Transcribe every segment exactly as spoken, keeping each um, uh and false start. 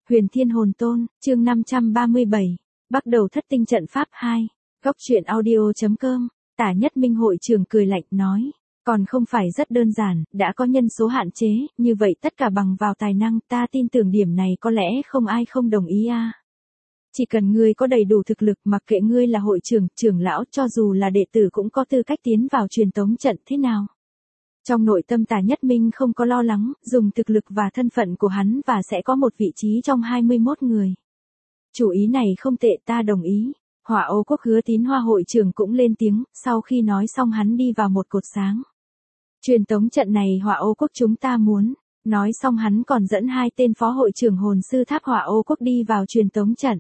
Huyền Thiên Hồn Tôn, chương năm trăm ba mươi bảy, bắt đầu thất tinh trận pháp hai, góc truyện audio.com, Tả Nhất Minh hội trưởng cười lạnh nói, còn không phải rất đơn giản, đã có nhân số hạn chế, như vậy tất cả bằng vào tài năng, ta tin tưởng điểm này có lẽ không ai không đồng ý a. Chỉ cần ngươi có đầy đủ thực lực, mặc kệ ngươi là hội trưởng, trưởng lão, cho dù là đệ tử cũng có tư cách tiến vào truyền tống trận thế nào. Trong nội tâm Tả Nhất Minh không có lo lắng, dùng thực lực và thân phận của hắn và sẽ có một vị trí trong hai mươi mốt người. Chủ ý này không tệ, ta đồng ý. Hỏa Ô Quốc Hứa Tín Hoa hội trưởng cũng lên tiếng, sau khi nói xong hắn đi vào một cột sáng. Truyền tống trận này Hỏa Ô Quốc chúng ta muốn. Nói xong hắn còn dẫn hai tên phó hội trưởng hồn sư tháp Hỏa Ô Quốc đi vào truyền tống trận.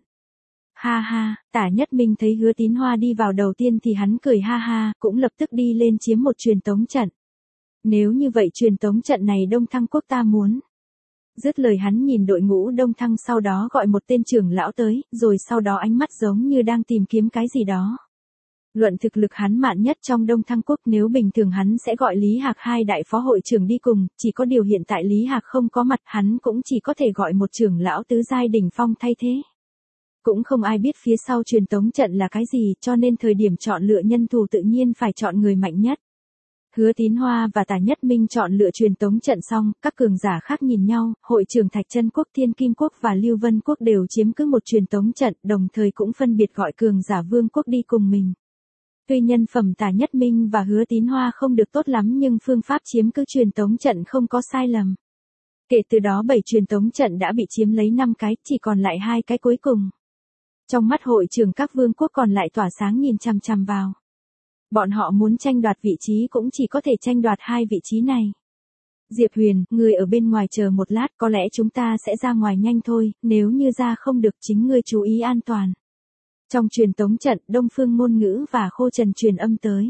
Ha ha, Tả Nhất Minh thấy Hứa Tín Hoa đi vào đầu tiên thì hắn cười ha ha, cũng lập tức đi lên chiếm một truyền tống trận. Nếu như vậy truyền tống trận này Đông Thăng Quốc ta muốn. Dứt lời hắn nhìn đội ngũ Đông Thăng, sau đó gọi một tên trưởng lão tới, rồi sau đó ánh mắt giống như đang tìm kiếm cái gì đó. Luận thực lực hắn mạnh nhất trong Đông Thăng Quốc, nếu bình thường hắn sẽ gọi Lý Hạc hai đại phó hội trưởng đi cùng, chỉ có điều hiện tại Lý Hạc không có mặt, hắn cũng chỉ có thể gọi một trưởng lão tứ giai đỉnh phong thay thế. Cũng không ai biết phía sau truyền tống trận là cái gì, cho nên thời điểm chọn lựa nhân thủ tự nhiên phải chọn người mạnh nhất. Hứa Tín Hoa và Tả Nhất Minh chọn lựa truyền tống trận xong, các cường giả khác nhìn nhau, hội trưởng Thạch Chân Quốc, Thiên Kim Quốc và Lưu Vân Quốc đều chiếm cứ một truyền tống trận, đồng thời cũng phân biệt gọi cường giả Vương Quốc đi cùng mình. Tuy nhân phẩm Tả Nhất Minh và Hứa Tín Hoa không được tốt lắm nhưng phương pháp chiếm cứ truyền tống trận không có sai lầm. Kể từ đó bảy truyền tống trận đã bị chiếm lấy năm cái, chỉ còn lại hai cái cuối cùng. Trong mắt hội trưởng các vương quốc còn lại tỏa sáng nhìn chằm chằm vào. Bọn họ muốn tranh đoạt vị trí cũng chỉ có thể tranh đoạt hai vị trí này. Diệp Huyền, người ở bên ngoài chờ một lát, có lẽ chúng ta sẽ ra ngoài nhanh thôi, nếu như ra không được chính ngươi chú ý an toàn. Trong truyền tống trận, Đông Phương Ngôn Ngữ và Khô Trần truyền âm tới.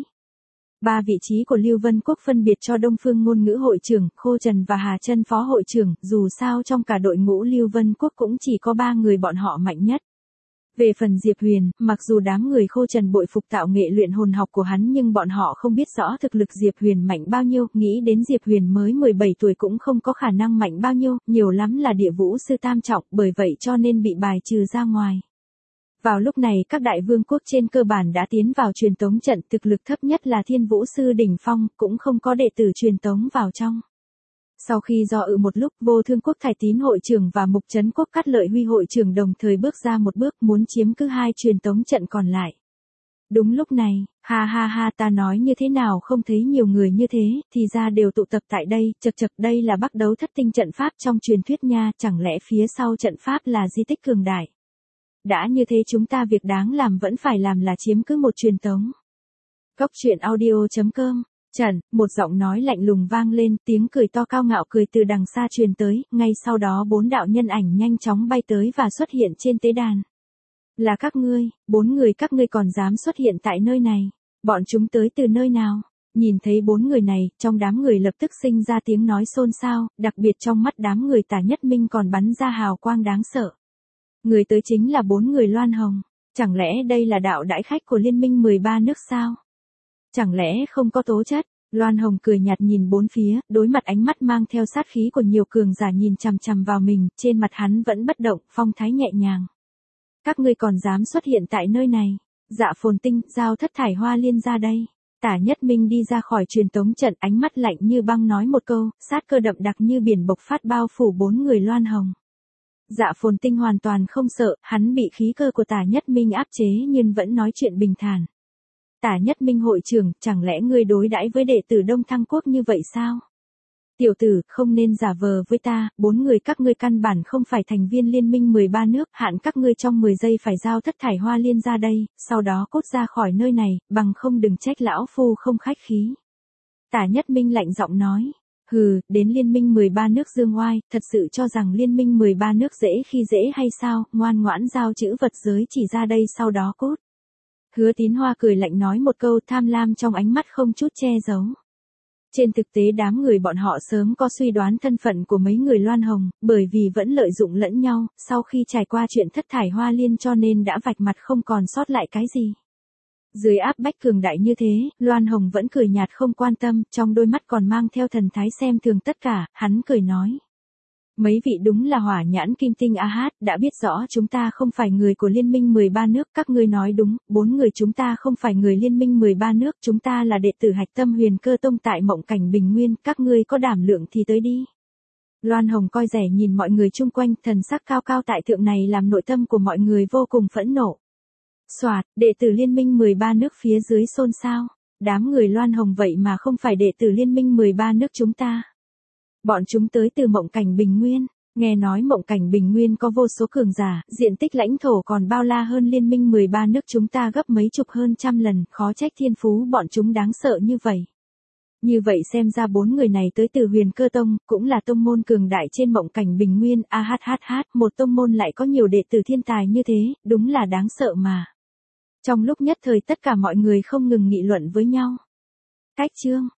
Ba vị trí của Lưu Vân Quốc phân biệt cho Đông Phương Ngôn Ngữ hội trưởng, Khô Trần và Hà Chân phó hội trưởng, dù sao trong cả đội ngũ Lưu Vân Quốc cũng chỉ có ba người bọn họ mạnh nhất. Về phần Diệp Huyền, mặc dù đám người Khô Trần bội phục tạo nghệ luyện hồn học của hắn nhưng bọn họ không biết rõ thực lực Diệp Huyền mạnh bao nhiêu, nghĩ đến Diệp Huyền mới mười bảy tuổi cũng không có khả năng mạnh bao nhiêu, nhiều lắm là địa vũ sư tam trọng, bởi vậy cho nên bị bài trừ ra ngoài. Vào lúc này các đại vương quốc trên cơ bản đã tiến vào truyền tống trận, thực lực thấp nhất là Thiên Vũ sư đỉnh phong, cũng không có đệ tử truyền tống vào trong. Sau khi do dự một lúc, Vô Thương Quốc Thải Tín hội trưởng và Mục Trấn Quốc Cát Lợi Huy hội trưởng đồng thời bước ra một bước muốn chiếm cứ hai truyền tống trận còn lại. Đúng lúc này, ha ha ha, ta nói như thế nào không thấy nhiều người như thế, thì ra đều tụ tập tại đây, chật chật, đây là bắt đấu thất tinh trận pháp trong truyền thuyết nha, chẳng lẽ phía sau trận pháp là di tích cường đại. Đã như thế chúng ta việc đáng làm vẫn phải làm là chiếm cứ một truyền tống. Góc truyện audio.com. Trần, một giọng nói lạnh lùng vang lên, tiếng cười to cao ngạo cười từ đằng xa truyền tới, ngay sau đó bốn đạo nhân ảnh nhanh chóng bay tới và xuất hiện trên tế đàn. Là các ngươi, bốn người các ngươi còn dám xuất hiện tại nơi này, bọn chúng tới từ nơi nào? Nhìn thấy bốn người này, trong đám người lập tức sinh ra tiếng nói xôn xao, đặc biệt trong mắt đám người Tả Nhất Minh còn bắn ra hào quang đáng sợ. Người tới chính là bốn người Loan Hồng, chẳng lẽ đây là đạo đãi khách của Liên minh mười ba nước sao? Chẳng lẽ không có tố chất? Loan Hồng cười nhạt nhìn bốn phía, đối mặt ánh mắt mang theo sát khí của nhiều cường giả nhìn chằm chằm vào mình, trên mặt hắn vẫn bất động, phong thái nhẹ nhàng. Các ngươi còn dám xuất hiện tại nơi này? Dạ Phồn Tinh, giao Thất Thải Hoa Liên ra đây. Tả Nhất Minh đi ra khỏi truyền tống trận, ánh mắt lạnh như băng nói một câu, sát cơ đậm đặc như biển bộc phát bao phủ bốn người Loan Hồng. Dạ Phồn Tinh hoàn toàn không sợ, hắn bị khí cơ của Tả Nhất Minh áp chế nhưng vẫn nói chuyện bình thản. Tả Nhất Minh hội trưởng, chẳng lẽ ngươi đối đãi với đệ tử Đông Thăng Quốc như vậy sao? Tiểu tử, không nên giả vờ với ta, bốn người các ngươi căn bản không phải thành viên liên minh mười ba nước, hạn các ngươi trong mười giây phải giao Thất Thải Hoa Liên ra đây, sau đó cút ra khỏi nơi này, bằng không đừng trách lão phu không khách khí. Tả Nhất Minh lạnh giọng nói, hừ, đến liên minh mười ba nước dương oai, thật sự cho rằng liên minh mười ba nước dễ khi dễ hay sao, ngoan ngoãn giao chữ vật giới chỉ ra đây sau đó cút. Hứa Tín Hoa cười lạnh nói một câu, tham lam trong ánh mắt không chút che giấu. Trên thực tế đám người bọn họ sớm có suy đoán thân phận của mấy người Loan Hồng, bởi vì vẫn lợi dụng lẫn nhau, sau khi trải qua chuyện Thất Thải Hoa Liên cho nên đã vạch mặt không còn sót lại cái gì. Dưới áp bách cường đại như thế, Loan Hồng vẫn cười nhạt không quan tâm, trong đôi mắt còn mang theo thần thái xem thường tất cả, hắn cười nói. Mấy vị đúng là hỏa nhãn kim tinh a hát, đã biết rõ chúng ta không phải người của Liên minh mười ba nước, các ngươi nói đúng, bốn người chúng ta không phải người Liên minh mười ba nước, chúng ta là đệ tử hạch tâm Huyền Cơ Tông tại Mộng Cảnh Bình Nguyên, các ngươi có đảm lượng thì tới đi. Loan Hồng coi rẻ nhìn mọi người chung quanh, thần sắc cao cao tại thượng này làm nội tâm của mọi người vô cùng phẫn nộ. Soạt, đệ tử Liên minh mười ba nước phía dưới xôn xao, đám người Loan Hồng vậy mà không phải đệ tử Liên minh mười ba nước chúng ta. Bọn chúng tới từ Mộng Cảnh Bình Nguyên, nghe nói Mộng Cảnh Bình Nguyên có vô số cường giả, diện tích lãnh thổ còn bao la hơn Liên minh mười ba nước chúng ta gấp mấy chục hơn trăm lần, khó trách thiên phú bọn chúng đáng sợ như vậy. Như vậy xem ra bốn người này tới từ Huyền Cơ Tông, cũng là tông môn cường đại trên Mộng Cảnh Bình Nguyên, a hát hát hát, một tông môn lại có nhiều đệ tử thiên tài như thế, đúng là đáng sợ mà. Trong lúc nhất thời tất cả mọi người không ngừng nghị luận với nhau. Cách chương